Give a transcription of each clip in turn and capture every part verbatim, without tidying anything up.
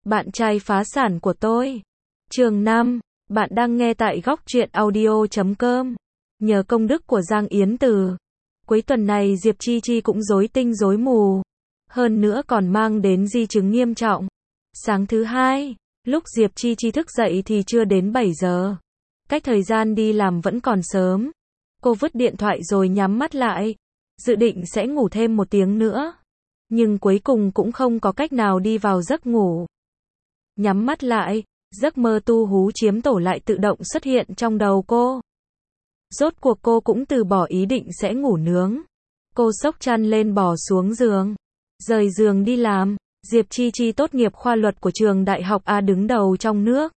bạn trai phá sản của tôi. Chương năm, bạn đang nghe tại góc truyện audio chấm com. Nhờ công đức của Giang Yến Từ, cuối tuần này Diệp Chi Chi cũng rối tinh rối mù. Hơn nữa còn mang đến di chứng nghiêm trọng. Sáng thứ hai, lúc Diệp Chi Chi thức dậy thì chưa đến bảy giờ. Cách thời gian đi làm vẫn còn sớm. Cô vứt điện thoại rồi nhắm mắt lại. Dự định sẽ ngủ thêm một tiếng nữa. Nhưng cuối cùng cũng không có cách nào đi vào giấc ngủ. Nhắm mắt lại, giấc mơ tu hú chiếm tổ lại tự động xuất hiện trong đầu cô. Rốt cuộc cô cũng từ bỏ ý định sẽ ngủ nướng. Cô xốc chăn lên bò xuống giường. Rời giường đi làm. Diệp Chi Chi tốt nghiệp khoa luật của trường đại học A đứng đầu trong nước.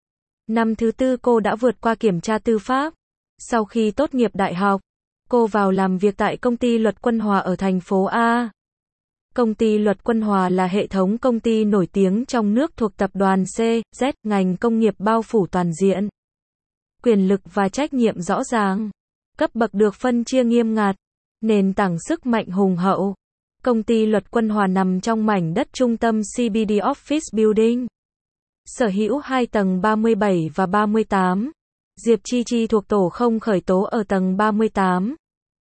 Năm thứ tư cô đã vượt qua kiểm tra tư pháp. Sau khi tốt nghiệp đại học, cô vào làm việc tại công ty Luật Quân Hòa ở thành phố A. Công ty Luật Quân Hòa là hệ thống công ty nổi tiếng trong nước thuộc tập đoàn xê dét, ngành công nghiệp bao phủ toàn diện. Quyền lực và trách nhiệm rõ ràng. Cấp bậc được phân chia nghiêm ngặt. Nền tảng sức mạnh hùng hậu. Công ty Luật Quân Hòa nằm trong mảnh đất trung tâm xê bê đê Office Building. Sở hữu hai tầng ba mươi bảy và ba mươi tám. Diệp Chi Chi thuộc tổ không khởi tố ở tầng ba mươi tám.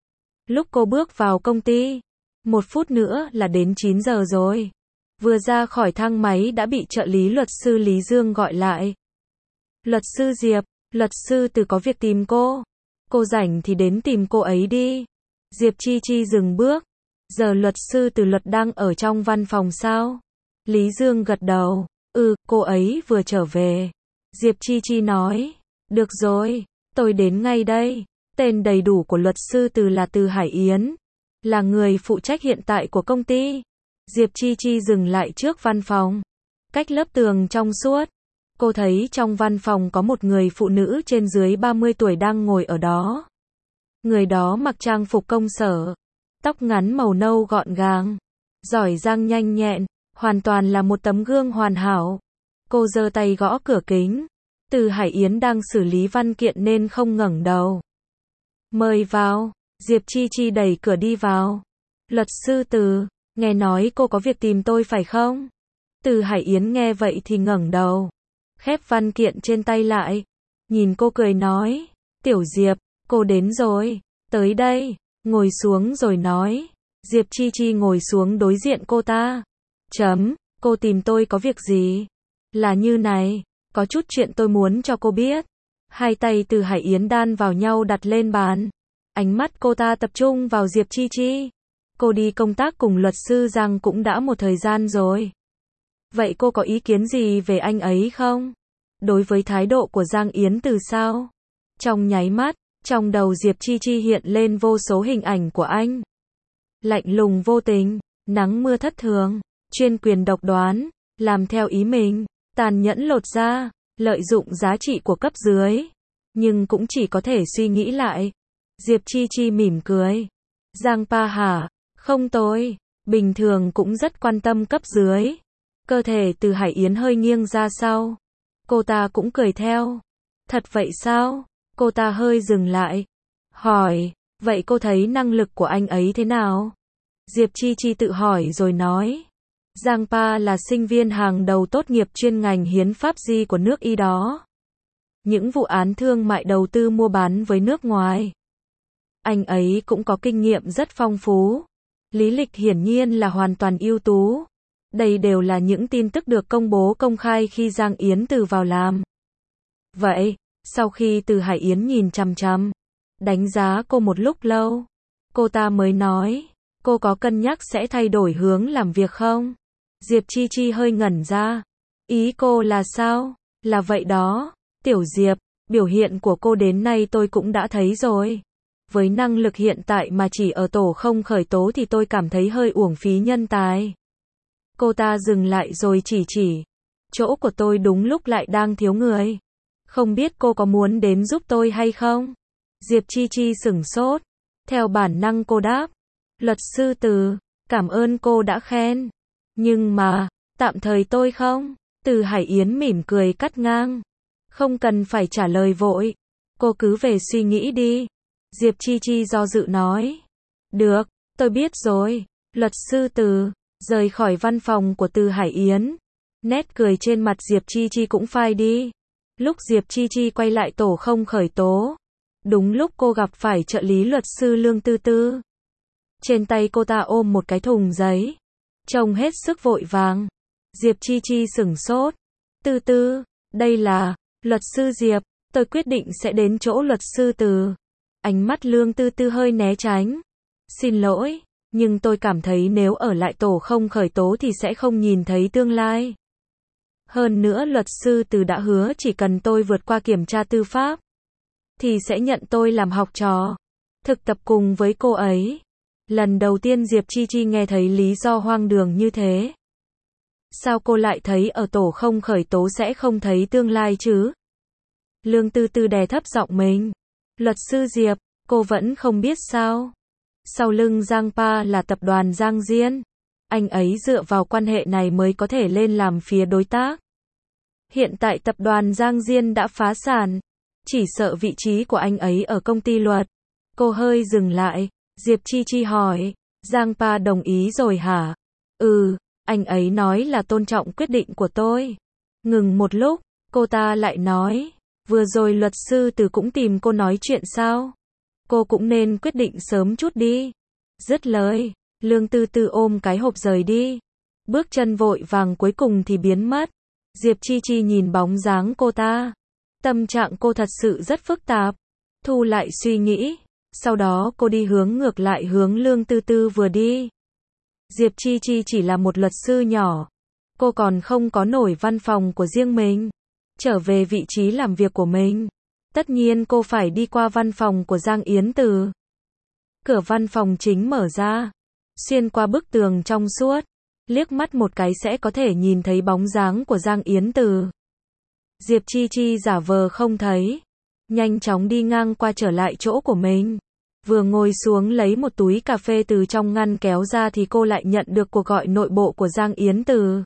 Lúc cô bước vào công ty, một phút nữa là đến chín giờ rồi. Vừa ra khỏi thang máy đã bị trợ lý luật sư Lý Dương gọi lại. Luật sư Diệp, luật sư Từ có việc tìm cô. Cô rảnh thì đến tìm cô ấy đi. Diệp Chi Chi dừng bước. Giờ luật sư Từ luật đang ở trong văn phòng sao? Lý Dương gật đầu. Ừ, cô ấy vừa trở về. Diệp Chi Chi nói. Được rồi, tôi đến ngay đây. Tên đầy đủ của luật sư Từ là Từ Hải Yến. Là người phụ trách hiện tại của công ty. Diệp Chi Chi dừng lại trước văn phòng. Cách lớp tường trong suốt. Cô thấy trong văn phòng có một người phụ nữ trên dưới ba mươi tuổi đang ngồi ở đó. Người đó mặc trang phục công sở. Tóc ngắn màu nâu gọn gàng. Giỏi giang nhanh nhẹn. Hoàn toàn là một tấm gương hoàn hảo. Cô giơ tay gõ cửa kính. Từ Hải Yến đang xử lý văn kiện nên không ngẩng đầu. Mời vào. Diệp Chi Chi đẩy cửa đi vào. Luật sư Từ, nghe nói cô có việc tìm tôi phải không? Từ Hải Yến nghe vậy thì ngẩng đầu. Khép văn kiện trên tay lại. Nhìn cô cười nói. Tiểu Diệp, cô đến rồi. Tới đây. Ngồi xuống rồi nói. Diệp Chi Chi ngồi xuống đối diện cô ta. Chấm, cô tìm tôi có việc gì? Là như này, có chút chuyện tôi muốn cho cô biết. Hai tay Từ Hải Yến đan vào nhau đặt lên bàn. Ánh mắt cô ta tập trung vào Diệp Chi Chi. Cô đi công tác cùng luật sư Giang cũng đã một thời gian rồi. Vậy cô có ý kiến gì về anh ấy không? Đối với thái độ của Giang Yến Từ sao? Trong nháy mắt, trong đầu Diệp Chi Chi hiện lên vô số hình ảnh của anh. Lạnh lùng vô tình, nắng mưa thất thường, chuyên quyền độc đoán, làm theo ý mình, tàn nhẫn lột da, lợi dụng giá trị của cấp dưới. Nhưng cũng chỉ có thể suy nghĩ lại. Diệp Chi Chi mỉm cười. Giang Pa hả? Không tôi. Bình thường cũng rất quan tâm cấp dưới. Cơ thể Từ Hải Yến hơi nghiêng ra sau. Cô ta cũng cười theo. Thật vậy sao? Cô ta hơi dừng lại. Hỏi, vậy cô thấy năng lực của anh ấy thế nào? Diệp Chi Chi tự hỏi rồi nói. Giang Pa là sinh viên hàng đầu tốt nghiệp chuyên ngành hiến pháp di của nước Y đó. Những vụ án thương mại đầu tư mua bán với nước ngoài. Anh ấy cũng có kinh nghiệm rất phong phú. Lý lịch hiển nhiên là hoàn toàn ưu tú. Đây đều là những tin tức được công bố công khai khi Giang Yến Từ vào làm. Vậy, sau khi Từ Hải Yến nhìn chằm chằm, đánh giá cô một lúc lâu, cô ta mới nói, cô có cân nhắc sẽ thay đổi hướng làm việc không? Diệp Chi Chi hơi ngẩn ra. Ý cô là sao? Là vậy đó. Tiểu Diệp, biểu hiện của cô đến nay tôi cũng đã thấy rồi. Với năng lực hiện tại mà chỉ ở tổ không khởi tố thì tôi cảm thấy hơi uổng phí nhân tài. Cô ta dừng lại rồi chỉ chỉ. Chỗ của tôi đúng lúc lại đang thiếu người. Không biết cô có muốn đến giúp tôi hay không? Diệp Chi Chi sửng sốt. Theo bản năng cô đáp. Luật sư Từ, cảm ơn cô đã khen. Nhưng mà, tạm thời tôi không. Từ Hải Yến mỉm cười cắt ngang. Không cần phải trả lời vội. Cô cứ về suy nghĩ đi. Diệp Chi Chi do dự nói. Được, tôi biết rồi. Luật sư Từ, rời khỏi văn phòng của Từ Hải Yến. Nét cười trên mặt Diệp Chi Chi cũng phai đi. Lúc Diệp Chi Chi quay lại tổ không khởi tố, đúng lúc cô gặp phải trợ lý luật sư Lương Tư Tư. Trên tay cô ta ôm một cái thùng giấy, trông hết sức vội vàng. Diệp Chi Chi sửng sốt. Tư Tư, đây là, luật sư Diệp, tôi quyết định sẽ đến chỗ luật sư Từ. Ánh mắt Lương Tư Tư hơi né tránh. Xin lỗi, nhưng tôi cảm thấy nếu ở lại tổ không khởi tố thì sẽ không nhìn thấy tương lai. Hơn nữa luật sư Từ đã hứa chỉ cần tôi vượt qua kiểm tra tư pháp, thì sẽ nhận tôi làm học trò, thực tập cùng với cô ấy. Lần đầu tiên Diệp Chi Chi nghe thấy lý do hoang đường như thế. Sao cô lại thấy ở tổ không khởi tố sẽ không thấy tương lai chứ? Lương Tư Tư đè thấp giọng mình. Luật sư Diệp, cô vẫn không biết sao? Sau lưng Giang Pa là tập đoàn Giang Diên. Anh ấy dựa vào quan hệ này mới có thể lên làm phía đối tác. Hiện tại tập đoàn Giang Diên đã phá sản. Chỉ sợ vị trí của anh ấy ở công ty luật. Cô hơi dừng lại. Diệp Chi Chi hỏi. Giang Pa đồng ý rồi hả? Ừ, anh ấy nói là tôn trọng quyết định của tôi. Ngừng một lúc, cô ta lại nói. Vừa rồi luật sư Từ cũng tìm cô nói chuyện sao? Cô cũng nên quyết định sớm chút đi. Dứt lời, Lương Tư Tư ôm cái hộp rời đi. Bước chân vội vàng cuối cùng thì biến mất. Diệp Chi Chi nhìn bóng dáng cô ta. Tâm trạng cô thật sự rất phức tạp. Thu lại suy nghĩ. Sau đó cô đi hướng ngược lại hướng Lương Tư Tư vừa đi. Diệp Chi Chi chỉ là một luật sư nhỏ. Cô còn không có nổi văn phòng của riêng mình. Trở về vị trí làm việc của mình. Tất nhiên cô phải đi qua văn phòng của Giang Yến Từ. Cửa văn phòng chính mở ra. Xuyên qua bức tường trong suốt. Liếc mắt một cái sẽ có thể nhìn thấy bóng dáng của Giang Yến Từ. Diệp Chi Chi giả vờ không thấy. Nhanh chóng đi ngang qua trở lại chỗ của mình. Vừa ngồi xuống lấy một túi cà phê từ trong ngăn kéo ra thì cô lại nhận được cuộc gọi nội bộ của Giang Yến Từ.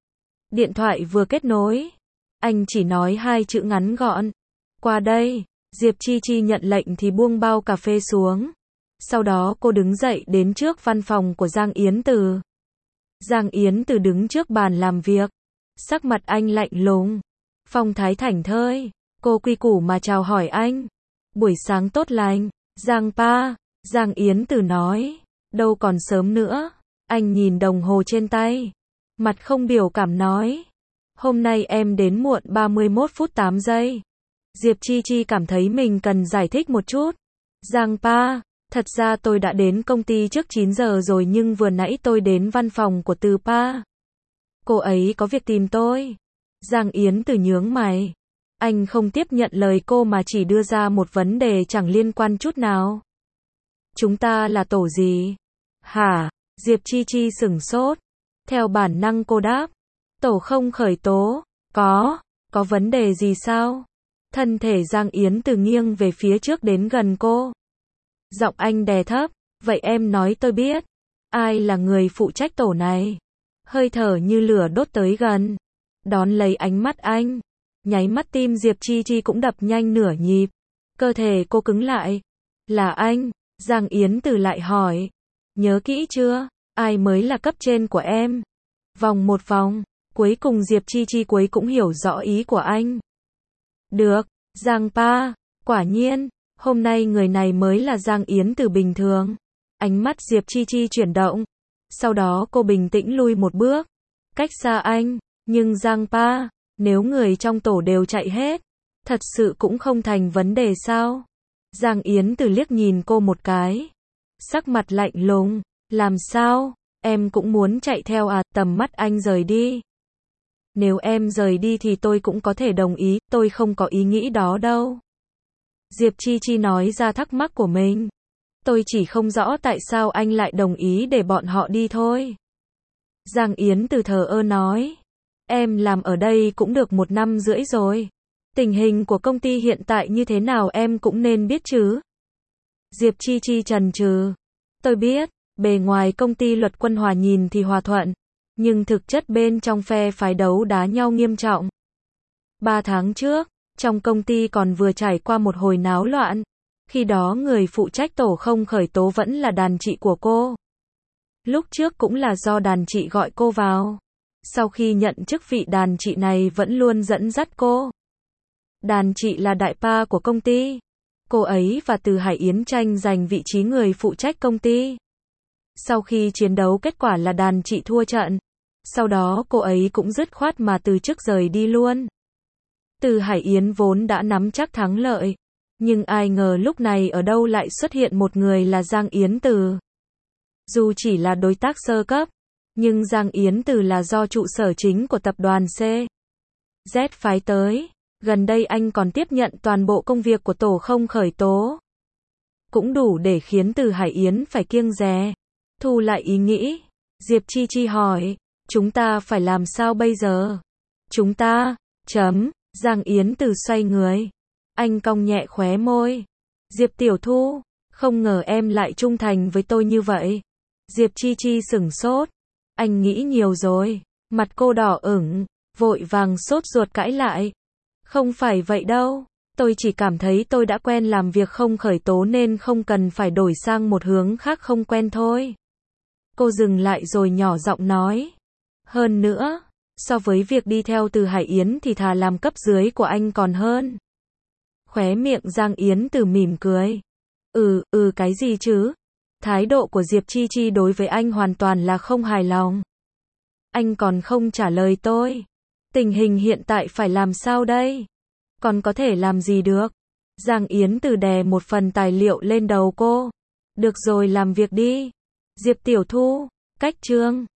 Điện thoại vừa kết nối. Anh chỉ nói hai chữ ngắn gọn. Qua đây. Diệp Chi Chi nhận lệnh thì buông bao cà phê xuống. Sau đó cô đứng dậy đến trước văn phòng của Giang Yến Từ. Giang Yến Từ đứng trước bàn làm việc. Sắc mặt anh lạnh lùng. Phong thái thảnh thơi. Cô quy củ mà chào hỏi anh. Buổi sáng tốt lành. Giang Pa. Giang Yến Từ nói. Đâu còn sớm nữa. Anh nhìn đồng hồ trên tay. Mặt không biểu cảm nói. Hôm nay em đến muộn ba mươi mốt phút tám giây. Diệp Chi Chi cảm thấy mình cần giải thích một chút. Giang Pa. Thật ra tôi đã đến công ty trước chín giờ rồi nhưng vừa nãy tôi đến văn phòng của Từ Pa. Cô ấy có việc tìm tôi. Giang Yến Từ nhướng mày. Anh không tiếp nhận lời cô mà chỉ đưa ra một vấn đề chẳng liên quan chút nào. Chúng ta là tổ gì? Hả? Diệp Chi Chi sửng sốt. Theo bản năng cô đáp. Tổ không khởi tố. Có. Có vấn đề gì sao? Thân thể Giang Yến Từ nghiêng về phía trước đến gần cô. Giọng anh đè thấp. Vậy em nói tôi biết. Ai là người phụ trách tổ này? Hơi thở như lửa đốt tới gần. Đón lấy ánh mắt anh. Nháy mắt tim Diệp Chi Chi cũng đập nhanh nửa nhịp. Cơ thể cô cứng lại. Là anh? Giang Yến Từ lại hỏi. Nhớ kỹ chưa? Ai mới là cấp trên của em? Vòng một vòng. Cuối cùng Diệp Chi Chi cuối cũng hiểu rõ ý của anh. Được. Giang Pa. Quả nhiên. Hôm nay người này mới là Giang Yến Từ bình thường. Ánh mắt Diệp Chi Chi chuyển động. Sau đó cô bình tĩnh lui một bước. Cách xa anh. Nhưng Giang Pa. Nếu người trong tổ đều chạy hết. Thật sự cũng không thành vấn đề sao? Giang Yến Từ liếc nhìn cô một cái. Sắc mặt lạnh lùng. Làm sao? Em cũng muốn chạy theo à? Tầm mắt anh rời đi. Nếu em rời đi thì tôi cũng có thể đồng ý. Tôi không có ý nghĩ đó đâu. Diệp Chi Chi nói ra thắc mắc của mình. Tôi chỉ không rõ tại sao anh lại đồng ý để bọn họ đi thôi. Giang Yến Từ thờ ơ nói. Em làm ở đây cũng được một năm rưỡi rồi. Tình hình của công ty hiện tại như thế nào em cũng nên biết chứ. Diệp Chi Chi chần chừ. Tôi biết, bề ngoài công ty Luật Quân Hòa nhìn thì hòa thuận. Nhưng thực chất bên trong phe phái đấu đá nhau nghiêm trọng. Ba tháng trước, trong công ty còn vừa trải qua một hồi náo loạn. Khi đó người phụ trách tổ không khởi tố vẫn là đàn chị của cô. Lúc trước cũng là do đàn chị gọi cô vào. Sau khi nhận chức vị đàn chị này vẫn luôn dẫn dắt cô. Đàn chị là đại pa của công ty. Cô ấy và Từ Hải Yến tranh giành vị trí người phụ trách công ty. Sau khi chiến đấu kết quả là đàn chị thua trận. Sau đó cô ấy cũng dứt khoát mà từ chức rời đi luôn. Từ Hải Yến vốn đã nắm chắc thắng lợi. Nhưng ai ngờ lúc này ở đâu lại xuất hiện một người là Giang Yến Từ. Dù chỉ là đối tác sơ cấp, nhưng Giang Yến Từ là do trụ sở chính của tập đoàn C Z phái tới. Gần đây anh còn tiếp nhận toàn bộ công việc của tổ không khởi tố. Cũng đủ để khiến Từ Hải Yến phải kiêng dè. Thu lại ý nghĩ, Diệp Chi Chi hỏi, chúng ta phải làm sao bây giờ? Chúng ta, chấm, Giang Yến Từ xoay người. Anh cong nhẹ khóe môi. Diệp Tiểu Thu, không ngờ em lại trung thành với tôi như vậy. Diệp Chi Chi sửng sốt. Anh nghĩ nhiều rồi. Mặt cô đỏ ửng, vội vàng sốt ruột cãi lại. Không phải vậy đâu. Tôi chỉ cảm thấy tôi đã quen làm việc không khởi tố nên không cần phải đổi sang một hướng khác không quen thôi. Cô dừng lại rồi nhỏ giọng nói. Hơn nữa, so với việc đi theo Từ Hải Yến thì thà làm cấp dưới của anh còn hơn. Khóe miệng Giang Yến Từ mỉm cười. Ừ, ừ cái gì chứ? Thái độ của Diệp Chi Chi đối với anh hoàn toàn là không hài lòng. Anh còn không trả lời tôi. Tình hình hiện tại phải làm sao đây? Còn có thể làm gì được? Giang Yến Từ đè một phần tài liệu lên đầu cô. Được rồi làm việc đi. Diệp Tiểu Thu, cách chương.